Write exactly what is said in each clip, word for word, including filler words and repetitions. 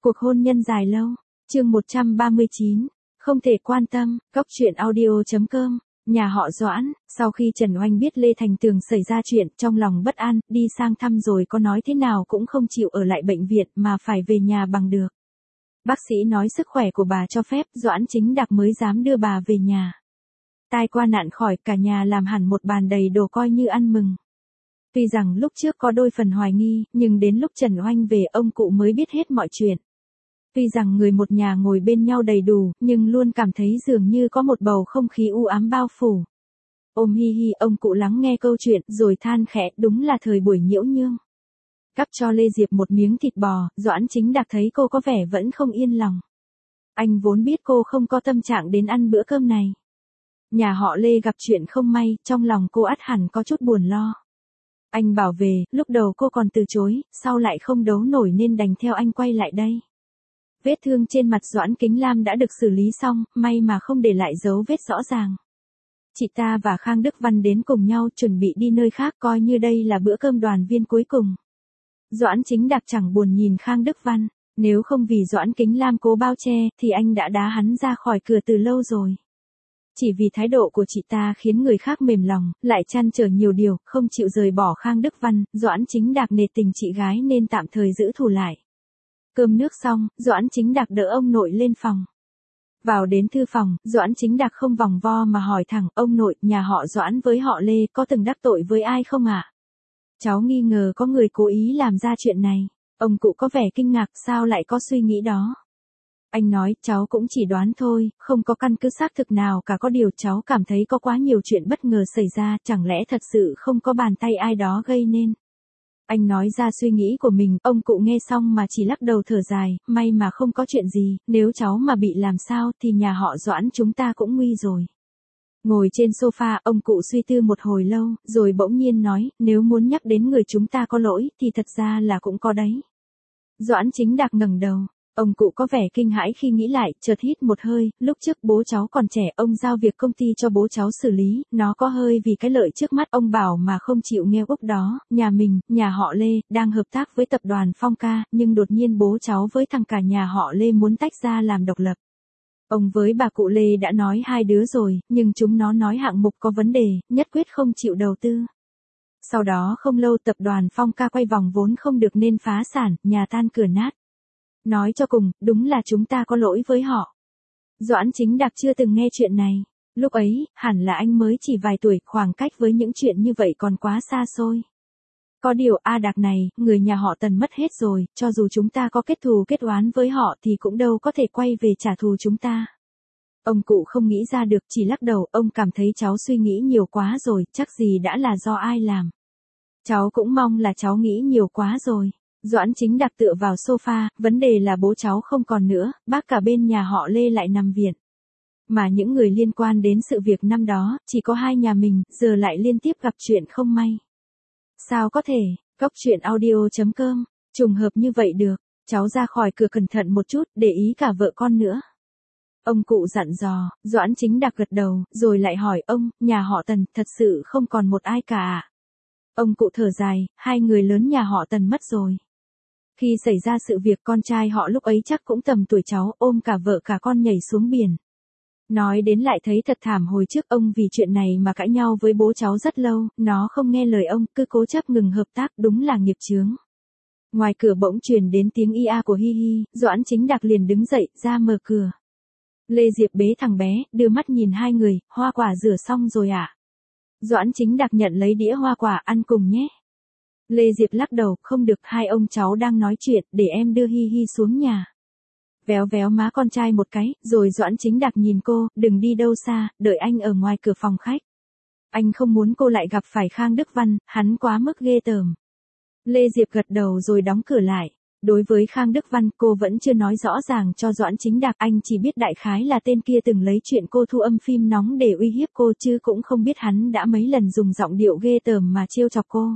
Cuộc hôn nhân dài lâu. Chương một trăm ba mươi chín. Không thể quan tâm. Góc truyện audio chấm com. Nhà họ Doãn, sau khi Trần Oanh biết Lê Thành Tường xảy ra chuyện, trong lòng bất an, đi sang thăm rồi có nói thế nào cũng không chịu ở lại bệnh viện mà phải về nhà bằng được. Bác sĩ nói sức khỏe của bà cho phép, Doãn Chính Đạc mới dám đưa bà về nhà. Tai qua nạn khỏi, cả nhà làm hẳn một bàn đầy đồ coi như ăn mừng. Tuy rằng lúc trước có đôi phần hoài nghi, nhưng đến lúc Trần Oanh về ông cụ mới biết hết mọi chuyện. Tuy rằng người một nhà ngồi bên nhau đầy đủ, nhưng luôn cảm thấy dường như có một bầu không khí u ám bao phủ. Ôm hi hi, ông cụ lắng nghe câu chuyện, rồi than khẽ, đúng là thời buổi nhiễu nhương. Cắp cho Lê Diệp một miếng thịt bò, Doãn Chính Đạc thấy cô có vẻ vẫn không yên lòng. Anh vốn biết cô không có tâm trạng đến ăn bữa cơm này. Nhà họ Lê gặp chuyện không may, trong lòng cô ắt hẳn có chút buồn lo. Anh bảo về, lúc đầu cô còn từ chối, sau lại không đấu nổi nên đành theo anh quay lại đây. Vết thương trên mặt Doãn Kính Lam đã được xử lý xong, may mà không để lại dấu vết rõ ràng. Chị ta và Khang Đức Văn đến cùng nhau chuẩn bị đi nơi khác, coi như đây là bữa cơm đoàn viên cuối cùng. Doãn Chính Đạc chẳng buồn nhìn Khang Đức Văn, nếu không vì Doãn Kính Lam cố bao che thì anh đã đá hắn ra khỏi cửa từ lâu rồi. Chỉ vì thái độ của chị ta khiến người khác mềm lòng, lại trăn trở nhiều điều, không chịu rời bỏ Khang Đức Văn, Doãn Chính Đạc nể tình chị gái nên tạm thời giữ thù lại. Cơm nước xong, Doãn Chính Đạc đỡ ông nội lên phòng. Vào đến thư phòng, Doãn Chính Đạc không vòng vo mà hỏi thẳng, ông nội, nhà họ Doãn với họ Lê có từng đắc tội với ai không ạ? À? Cháu nghi ngờ có người cố ý làm ra chuyện này. Ông cụ có vẻ kinh ngạc, sao lại có suy nghĩ đó? Anh nói, cháu cũng chỉ đoán thôi, không có căn cứ xác thực nào cả, có điều cháu cảm thấy có quá nhiều chuyện bất ngờ xảy ra, chẳng lẽ thật sự không có bàn tay ai đó gây nên. Anh nói ra suy nghĩ của mình, ông cụ nghe xong mà chỉ lắc đầu thở dài, may mà không có chuyện gì, nếu cháu mà bị làm sao thì nhà họ Doãn chúng ta cũng nguy rồi. Ngồi trên sofa, ông cụ suy tư một hồi lâu, rồi bỗng nhiên nói, nếu muốn nhắc đến người chúng ta có lỗi, thì thật ra là cũng có đấy. Doãn Chính Đạc ngẩng đầu. Ông cụ có vẻ kinh hãi khi nghĩ lại, chợt hít một hơi, lúc trước bố cháu còn trẻ, ông giao việc công ty cho bố cháu xử lý, nó có hơi vì cái lợi trước mắt ông bảo mà không chịu nghe úc đó, nhà mình, nhà họ Lê, đang hợp tác với tập đoàn Phong Ca, nhưng đột nhiên bố cháu với thằng cả nhà họ Lê muốn tách ra làm độc lập. Ông với bà cụ Lê đã nói hai đứa rồi, nhưng chúng nó nói hạng mục có vấn đề, nhất quyết không chịu đầu tư. Sau đó không lâu tập đoàn Phong Ca quay vòng vốn không được nên phá sản, nhà tan cửa nát. Nói cho cùng, đúng là chúng ta có lỗi với họ. Doãn Chính Đạc chưa từng nghe chuyện này. Lúc ấy, hẳn là anh mới chỉ vài tuổi, khoảng cách với những chuyện như vậy còn quá xa xôi. Có điều A Đạc này, người nhà họ Tần mất hết rồi, cho dù chúng ta có kết thù kết oán với họ thì cũng đâu có thể quay về trả thù chúng ta. Ông cụ không nghĩ ra được, chỉ lắc đầu, ông cảm thấy cháu suy nghĩ nhiều quá rồi, chắc gì đã là do ai làm. Cháu cũng mong là cháu nghĩ nhiều quá rồi. Doãn Chính Đạc tựa vào sofa, vấn đề là bố cháu không còn nữa, bác cả bên nhà họ Lê lại nằm viện. Mà những người liên quan đến sự việc năm đó, chỉ có hai nhà mình, giờ lại liên tiếp gặp chuyện không may. Sao có thể, góc truyện audio chấm com, trùng hợp như vậy được, cháu ra khỏi cửa cẩn thận một chút, để ý cả vợ con nữa. Ông cụ dặn dò, Doãn Chính Đạc gật đầu, rồi lại hỏi ông, nhà họ Tần, thật sự không còn một ai cả à? Ông cụ thở dài, hai người lớn nhà họ Tần mất rồi. Khi xảy ra sự việc con trai họ lúc ấy chắc cũng tầm tuổi cháu, ôm cả vợ cả con nhảy xuống biển. Nói đến lại thấy thật thảm, hồi trước ông vì chuyện này mà cãi nhau với bố cháu rất lâu, nó không nghe lời ông, cứ cố chấp ngừng hợp tác, đúng là nghiệp chướng. Ngoài cửa bỗng truyền đến tiếng ia của Hi Hi, Doãn Chính Đạc liền đứng dậy, ra mở cửa. Lê Diệp bế thằng bé, đưa mắt nhìn hai người, hoa quả rửa xong rồi ạ. À? Doãn Chính Đạc nhận lấy đĩa hoa quả, ăn cùng nhé. Lê Diệp lắc đầu, không được, hai ông cháu đang nói chuyện, để em đưa Hi Hi xuống nhà. Véo véo má con trai một cái, rồi Doãn Chính Đạc nhìn cô, đừng đi đâu xa, đợi anh ở ngoài cửa phòng khách. Anh không muốn cô lại gặp phải Khang Đức Văn, hắn quá mức ghê tởm. Lê Diệp gật đầu rồi đóng cửa lại. Đối với Khang Đức Văn, cô vẫn chưa nói rõ ràng cho Doãn Chính Đạc, anh chỉ biết đại khái là tên kia từng lấy chuyện cô thu âm phim nóng để uy hiếp cô, chứ cũng không biết hắn đã mấy lần dùng giọng điệu ghê tởm mà trêu chọc cô.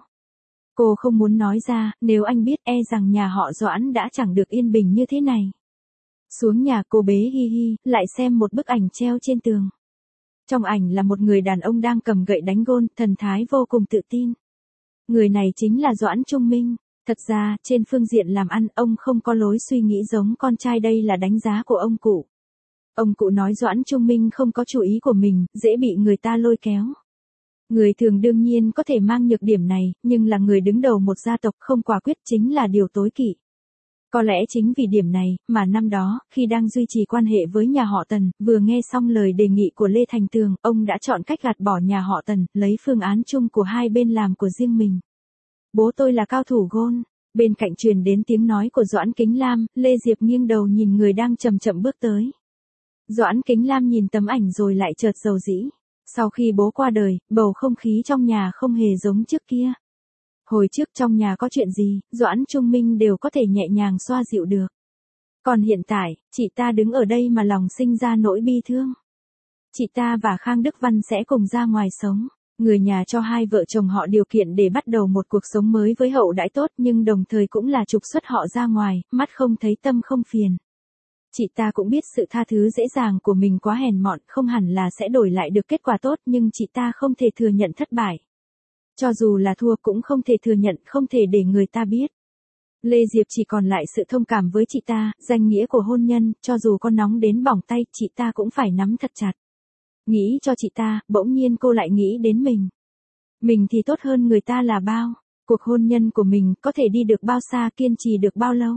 Cô không muốn nói ra, nếu anh biết e rằng nhà họ Doãn đã chẳng được yên bình như thế này. Xuống nhà, cô bế Hi Hi, lại xem một bức ảnh treo trên tường. Trong ảnh là một người đàn ông đang cầm gậy đánh gôn, thần thái vô cùng tự tin. Người này chính là Doãn Trung Minh. Thật ra, trên phương diện làm ăn, ông không có lối suy nghĩ giống con trai, đây là đánh giá của ông cụ. Ông cụ nói Doãn Trung Minh không có chủ ý của mình, dễ bị người ta lôi kéo. Người thường đương nhiên có thể mang nhược điểm này, nhưng là người đứng đầu một gia tộc không quả quyết chính là điều tối kỵ. Có lẽ chính vì điểm này, mà năm đó, khi đang duy trì quan hệ với nhà họ Tần, vừa nghe xong lời đề nghị của Lê Thành Tường, ông đã chọn cách gạt bỏ nhà họ Tần, lấy phương án chung của hai bên làm của riêng mình. Bố tôi là cao thủ gôn. Bên cạnh truyền đến tiếng nói của Doãn Kính Lam, Lê Diệp nghiêng đầu nhìn người đang chậm chậm bước tới. Doãn Kính Lam nhìn tấm ảnh rồi lại chợt rầu rĩ. Sau khi bố qua đời, bầu không khí trong nhà không hề giống trước kia. Hồi trước trong nhà có chuyện gì, Doãn Trung Minh đều có thể nhẹ nhàng xoa dịu được. Còn hiện tại, chị ta đứng ở đây mà lòng sinh ra nỗi bi thương. Chị ta và Khang Đức Văn sẽ cùng ra ngoài sống. Người nhà cho hai vợ chồng họ điều kiện để bắt đầu một cuộc sống mới với hậu đãi tốt, nhưng đồng thời cũng là trục xuất họ ra ngoài, mắt không thấy tâm không phiền. Chị ta cũng biết sự tha thứ dễ dàng của mình quá hèn mọn, không hẳn là sẽ đổi lại được kết quả tốt, nhưng chị ta không thể thừa nhận thất bại. Cho dù là thua cũng không thể thừa nhận, không thể để người ta biết. Lê Diệp chỉ còn lại sự thông cảm với chị ta, danh nghĩa của hôn nhân, cho dù có nóng đến bỏng tay, chị ta cũng phải nắm thật chặt. Nghĩ cho chị ta, bỗng nhiên cô lại nghĩ đến mình. Mình thì tốt hơn người ta là bao, cuộc hôn nhân của mình có thể đi được bao xa, kiên trì được bao lâu.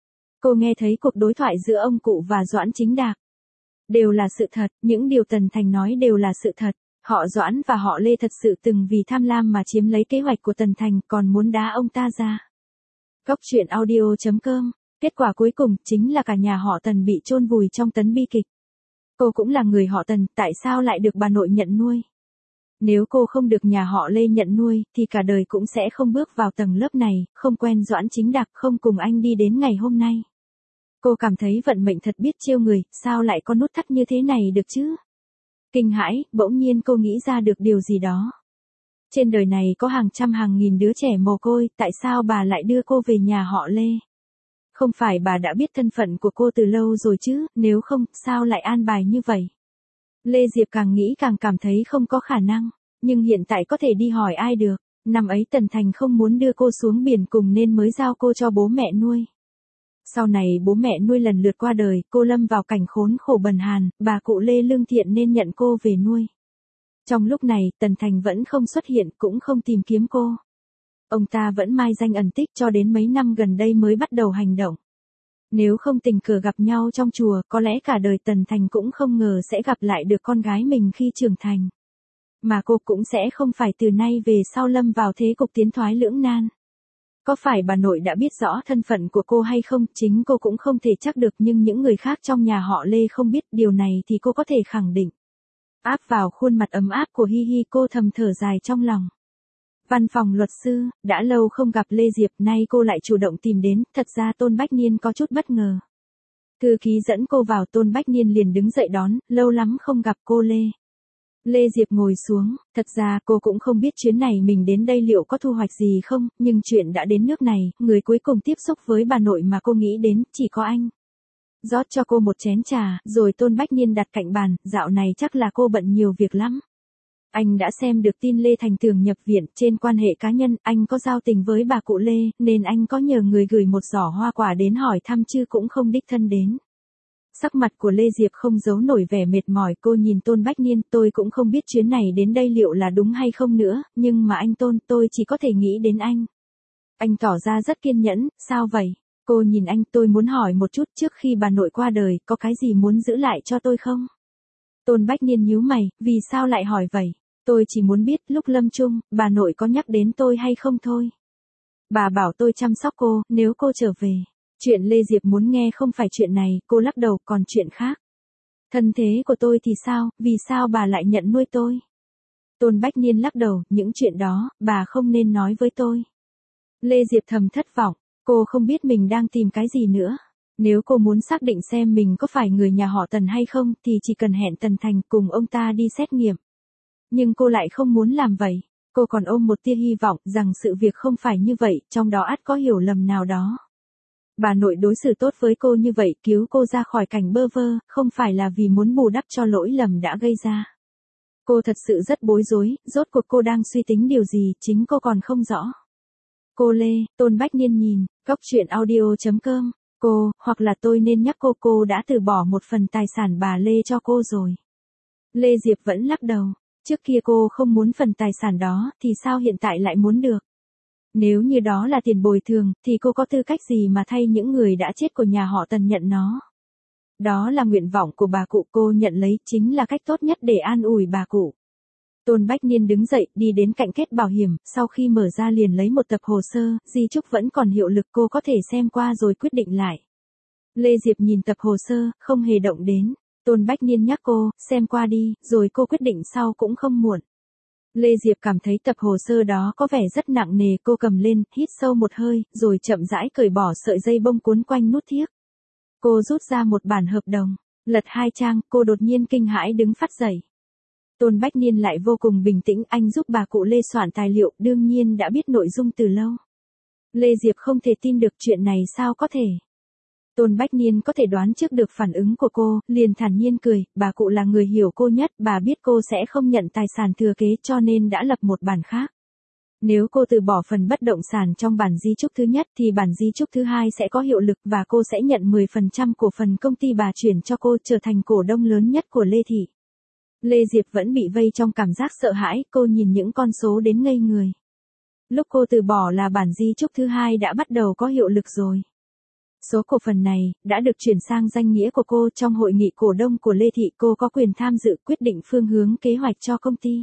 Cô nghe thấy cuộc đối thoại giữa ông cụ và Doãn Chính Đạc. Đều là sự thật, những điều Tần Thành nói đều là sự thật. Họ Doãn và họ Lê thật sự từng vì tham lam mà chiếm lấy kế hoạch của Tần Thành, còn muốn đá ông ta ra. Góc truyện audio chấm com. Kết quả cuối cùng chính là cả nhà họ Tần bị chôn vùi trong tấn bi kịch. Cô cũng là người họ Tần, tại sao lại được bà nội nhận nuôi? Nếu cô không được nhà họ Lê nhận nuôi, thì cả đời cũng sẽ không bước vào tầng lớp này, không quen Doãn Chính Đạc, không cùng anh đi đến ngày hôm nay. Cô cảm thấy vận mệnh thật biết trêu người, sao lại có nút thắt như thế này được chứ? Kinh hãi, bỗng nhiên cô nghĩ ra được điều gì đó. Trên đời này có hàng trăm hàng nghìn đứa trẻ mồ côi, tại sao bà lại đưa cô về nhà họ Lê? Không phải bà đã biết thân phận của cô từ lâu rồi chứ, nếu không, sao lại an bài như vậy? Lê Diệp càng nghĩ càng cảm thấy không có khả năng, nhưng hiện tại có thể đi hỏi ai được. Năm ấy Tần Thành không muốn đưa cô xuống biển cùng nên mới giao cô cho bố mẹ nuôi. Sau này bố mẹ nuôi lần lượt qua đời, cô lâm vào cảnh khốn khổ bần hàn, bà cụ Lê lương thiện nên nhận cô về nuôi. Trong lúc này, Tần Thành vẫn không xuất hiện, cũng không tìm kiếm cô. Ông ta vẫn mai danh ẩn tích cho đến mấy năm gần đây mới bắt đầu hành động. Nếu không tình cờ gặp nhau trong chùa, có lẽ cả đời Tần Thành cũng không ngờ sẽ gặp lại được con gái mình khi trưởng thành. Mà cô cũng sẽ không phải từ nay về sau lâm vào thế cục tiến thoái lưỡng nan. Có phải bà nội đã biết rõ thân phận của cô hay không, chính cô cũng không thể chắc được, nhưng những người khác trong nhà họ Lê không biết điều này thì cô có thể khẳng định. Áp vào khuôn mặt ấm áp của Hi Hi, cô thầm thở dài trong lòng. Văn phòng luật sư, đã lâu không gặp Lê Diệp, nay cô lại chủ động tìm đến, thật ra Tôn Bách Niên có chút bất ngờ. Thư ký dẫn cô vào, Tôn Bách Niên liền đứng dậy đón, lâu lắm không gặp cô Lê. Lê Diệp ngồi xuống, thật ra cô cũng không biết chuyến này mình đến đây liệu có thu hoạch gì không, nhưng chuyện đã đến nước này, người cuối cùng tiếp xúc với bà nội mà cô nghĩ đến, chỉ có anh. Rót cho cô một chén trà, rồi Tôn Bách Niên đặt cạnh bàn, dạo này chắc là cô bận nhiều việc lắm. Anh đã xem được tin Lê Thành Tường nhập viện, trên quan hệ cá nhân, anh có giao tình với bà cụ Lê, nên anh có nhờ người gửi một giỏ hoa quả đến hỏi thăm chứ cũng không đích thân đến. Sắc mặt của Lê Diệp không giấu nổi vẻ mệt mỏi, cô nhìn Tôn Bách Niên, tôi cũng không biết chuyến này đến đây liệu là đúng hay không nữa, nhưng mà anh Tôn, tôi chỉ có thể nghĩ đến anh. Anh tỏ ra rất kiên nhẫn, sao vậy? Cô nhìn anh, tôi muốn hỏi một chút, trước khi bà nội qua đời, có cái gì muốn giữ lại cho tôi không? Tôn Bách Niên nhíu mày, vì sao lại hỏi vậy? Tôi chỉ muốn biết, lúc lâm chung, bà nội có nhắc đến tôi hay không thôi. Bà bảo tôi chăm sóc cô, nếu cô trở về. Chuyện Lê Diệp muốn nghe không phải chuyện này, cô lắc đầu, còn chuyện khác. Thân thế của tôi thì sao, vì sao bà lại nhận nuôi tôi? Tôn Bách Niên lắc đầu, những chuyện đó, bà không nên nói với tôi. Lê Diệp thầm thất vọng, cô không biết mình đang tìm cái gì nữa. Nếu cô muốn xác định xem mình có phải người nhà họ Tần hay không, thì chỉ cần hẹn Tần Thành cùng ông ta đi xét nghiệm. Nhưng cô lại không muốn làm vậy. Cô còn ôm một tia hy vọng rằng sự việc không phải như vậy, trong đó ắt có hiểu lầm nào đó. Bà nội đối xử tốt với cô như vậy, cứu cô ra khỏi cảnh bơ vơ, không phải là vì muốn bù đắp cho lỗi lầm đã gây ra. Cô thật sự rất bối rối, rốt cuộc cô đang suy tính điều gì, chính cô còn không rõ. Cô Lê, Tôn Bách Niên nhìn, góc truyện audio.com, cô, hoặc là tôi nên nhắc cô cô đã từ bỏ một phần tài sản bà Lê cho cô rồi. Lê Diệp vẫn lắc đầu, trước kia cô không muốn phần tài sản đó, thì sao hiện tại lại muốn được? Nếu như đó là tiền bồi thường, thì cô có tư cách gì mà thay những người đã chết của nhà họ Tần nhận nó? Đó là nguyện vọng của bà cụ, cô nhận lấy chính là cách tốt nhất để an ủi bà cụ. Tôn Bách Niên đứng dậy, đi đến cạnh kết bảo hiểm, sau khi mở ra liền lấy một tập hồ sơ, di chúc vẫn còn hiệu lực, cô có thể xem qua rồi quyết định lại. Lê Diệp nhìn tập hồ sơ, không hề động đến. Tôn Bách Niên nhắc cô, xem qua đi, rồi cô quyết định sau cũng không muộn. Lê Diệp cảm thấy tập hồ sơ đó có vẻ rất nặng nề, cô cầm lên, hít sâu một hơi, rồi chậm rãi cởi bỏ sợi dây bông cuốn quanh nút thiếc. Cô rút ra một bản hợp đồng, lật hai trang, cô đột nhiên kinh hãi đứng phắt dậy. Tôn Bách Niên lại vô cùng bình tĩnh, anh giúp bà cụ Lê soạn tài liệu, đương nhiên đã biết nội dung từ lâu. Lê Diệp không thể tin được chuyện này sao có thể. Tôn Bách Niên có thể đoán trước được phản ứng của cô, liền thản nhiên cười, bà cụ là người hiểu cô nhất, bà biết cô sẽ không nhận tài sản thừa kế cho nên đã lập một bản khác. Nếu cô từ bỏ phần bất động sản trong bản di chúc thứ nhất thì bản di chúc thứ hai sẽ có hiệu lực và cô sẽ nhận mười phần trăm cổ phần công ty bà chuyển cho cô, trở thành cổ đông lớn nhất của Lê Thị. Lê Diệp vẫn bị vây trong cảm giác sợ hãi, cô nhìn những con số đến ngây người. Lúc cô từ bỏ là bản di chúc thứ hai đã bắt đầu có hiệu lực rồi. Số cổ phần này đã được chuyển sang danh nghĩa của cô. Trong hội nghị cổ đông của Lê Thị, cô có quyền tham dự quyết định phương hướng kế hoạch cho công ty.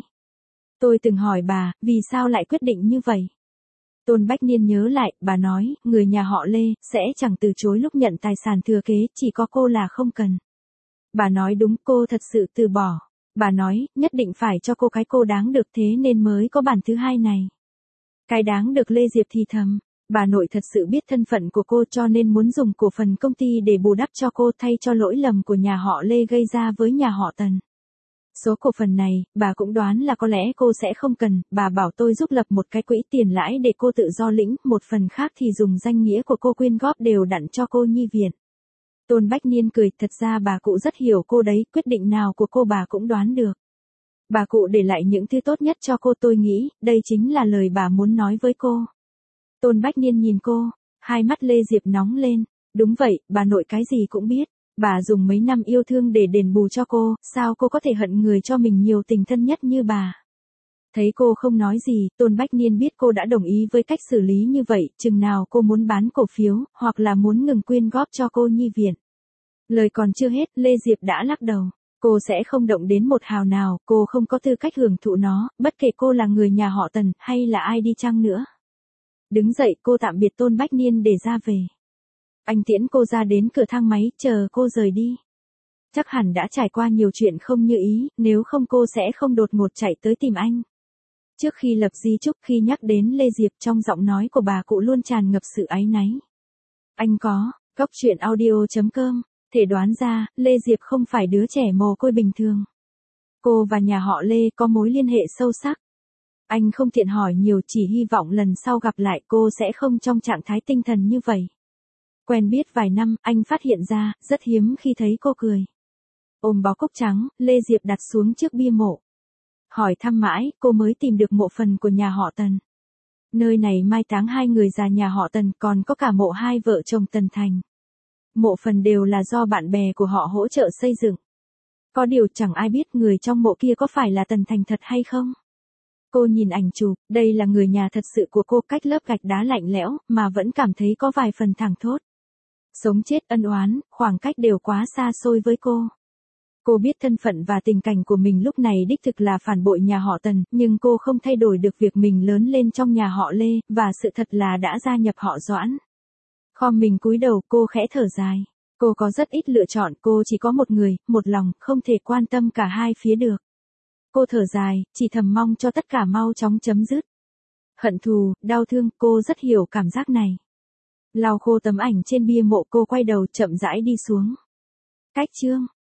Tôi từng hỏi bà, vì sao lại quyết định như vậy? Tôn Bách Niên nhớ lại, bà nói, người nhà họ Lê sẽ chẳng từ chối lúc nhận tài sản thừa kế, chỉ có cô là không cần. Bà nói đúng, cô thật sự từ bỏ. Bà nói, nhất định phải cho cô cái cô đáng được, thế nên mới có bản thứ hai này. Cái đáng được, Lê Diệp thì thầm. Bà nội thật sự biết thân phận của cô cho nên muốn dùng cổ phần công ty để bù đắp cho cô, thay cho lỗi lầm của nhà họ Lê gây ra với nhà họ Tần. Số cổ phần này, bà cũng đoán là có lẽ cô sẽ không cần, bà bảo tôi giúp lập một cái quỹ tiền lãi để cô tự do lĩnh, một phần khác thì dùng danh nghĩa của cô quyên góp đều đặn cho cô nhi viện. Tôn Bách Niên cười, thật ra bà cụ rất hiểu cô đấy, quyết định nào của cô bà cũng đoán được. Bà cụ để lại những thứ tốt nhất cho cô, tôi nghĩ, đây chính là lời bà muốn nói với cô. Tôn Bách Niên nhìn cô, hai mắt Lê Diệp nóng lên, đúng vậy, bà nội cái gì cũng biết, bà dùng mấy năm yêu thương để đền bù cho cô, sao cô có thể hận người cho mình nhiều tình thân nhất như bà. Thấy cô không nói gì, Tôn Bách Niên biết cô đã đồng ý với cách xử lý như vậy, chừng nào cô muốn bán cổ phiếu, hoặc là muốn ngừng quyên góp cho cô nhi viện. Lời còn chưa hết, Lê Diệp đã lắc đầu. Cô sẽ không động đến một hào nào, cô không có tư cách hưởng thụ nó, bất kể cô là người nhà họ Tần, hay là ai đi chăng nữa. Đứng dậy, cô tạm biệt Tôn Bách Niên để ra về. Anh tiễn cô ra đến cửa thang máy, chờ cô rời đi. Chắc hẳn đã trải qua nhiều chuyện không như ý, nếu không cô sẽ không đột ngột chạy tới tìm anh. Trước khi lập di chúc, khi nhắc đến Lê Diệp, trong giọng nói của bà cụ luôn tràn ngập sự áy náy. Anh có, góc truyện audio.com, thể đoán ra, Lê Diệp không phải đứa trẻ mồ côi bình thường. Cô và nhà họ Lê có mối liên hệ sâu sắc. Anh không tiện hỏi nhiều, chỉ hy vọng lần sau gặp lại cô sẽ không trong trạng thái tinh thần như vậy. Quen biết vài năm, anh phát hiện ra, rất hiếm khi thấy cô cười. Ôm bó cúc trắng, Lê Diệp đặt xuống trước bia mộ. Hỏi thăm mãi, cô mới tìm được mộ phần của nhà họ Tần. Nơi này mai táng hai người già nhà họ Tần, còn có cả mộ hai vợ chồng Tần Thành. Mộ phần đều là do bạn bè của họ hỗ trợ xây dựng. Có điều chẳng ai biết người trong mộ kia có phải là Tần Thành thật hay không. Cô nhìn ảnh chụp, đây là người nhà thật sự của cô, cách lớp gạch đá lạnh lẽo, mà vẫn cảm thấy có vài phần thẳng thốt. Sống chết ân oán, khoảng cách đều quá xa xôi với cô. Cô biết thân phận và tình cảnh của mình lúc này đích thực là phản bội nhà họ Tần, nhưng cô không thay đổi được việc mình lớn lên trong nhà họ Lê, và sự thật là đã gia nhập họ Doãn. Khom mình cúi đầu, cô khẽ thở dài. Cô có rất ít lựa chọn, cô chỉ có một người, một lòng, không thể quan tâm cả hai phía được. Cô thở dài, chỉ thầm mong cho tất cả mau chóng chấm dứt. Hận thù, đau thương, cô rất hiểu cảm giác này. Lau khô tấm ảnh trên bia mộ, cô quay đầu chậm rãi đi xuống. Cách chương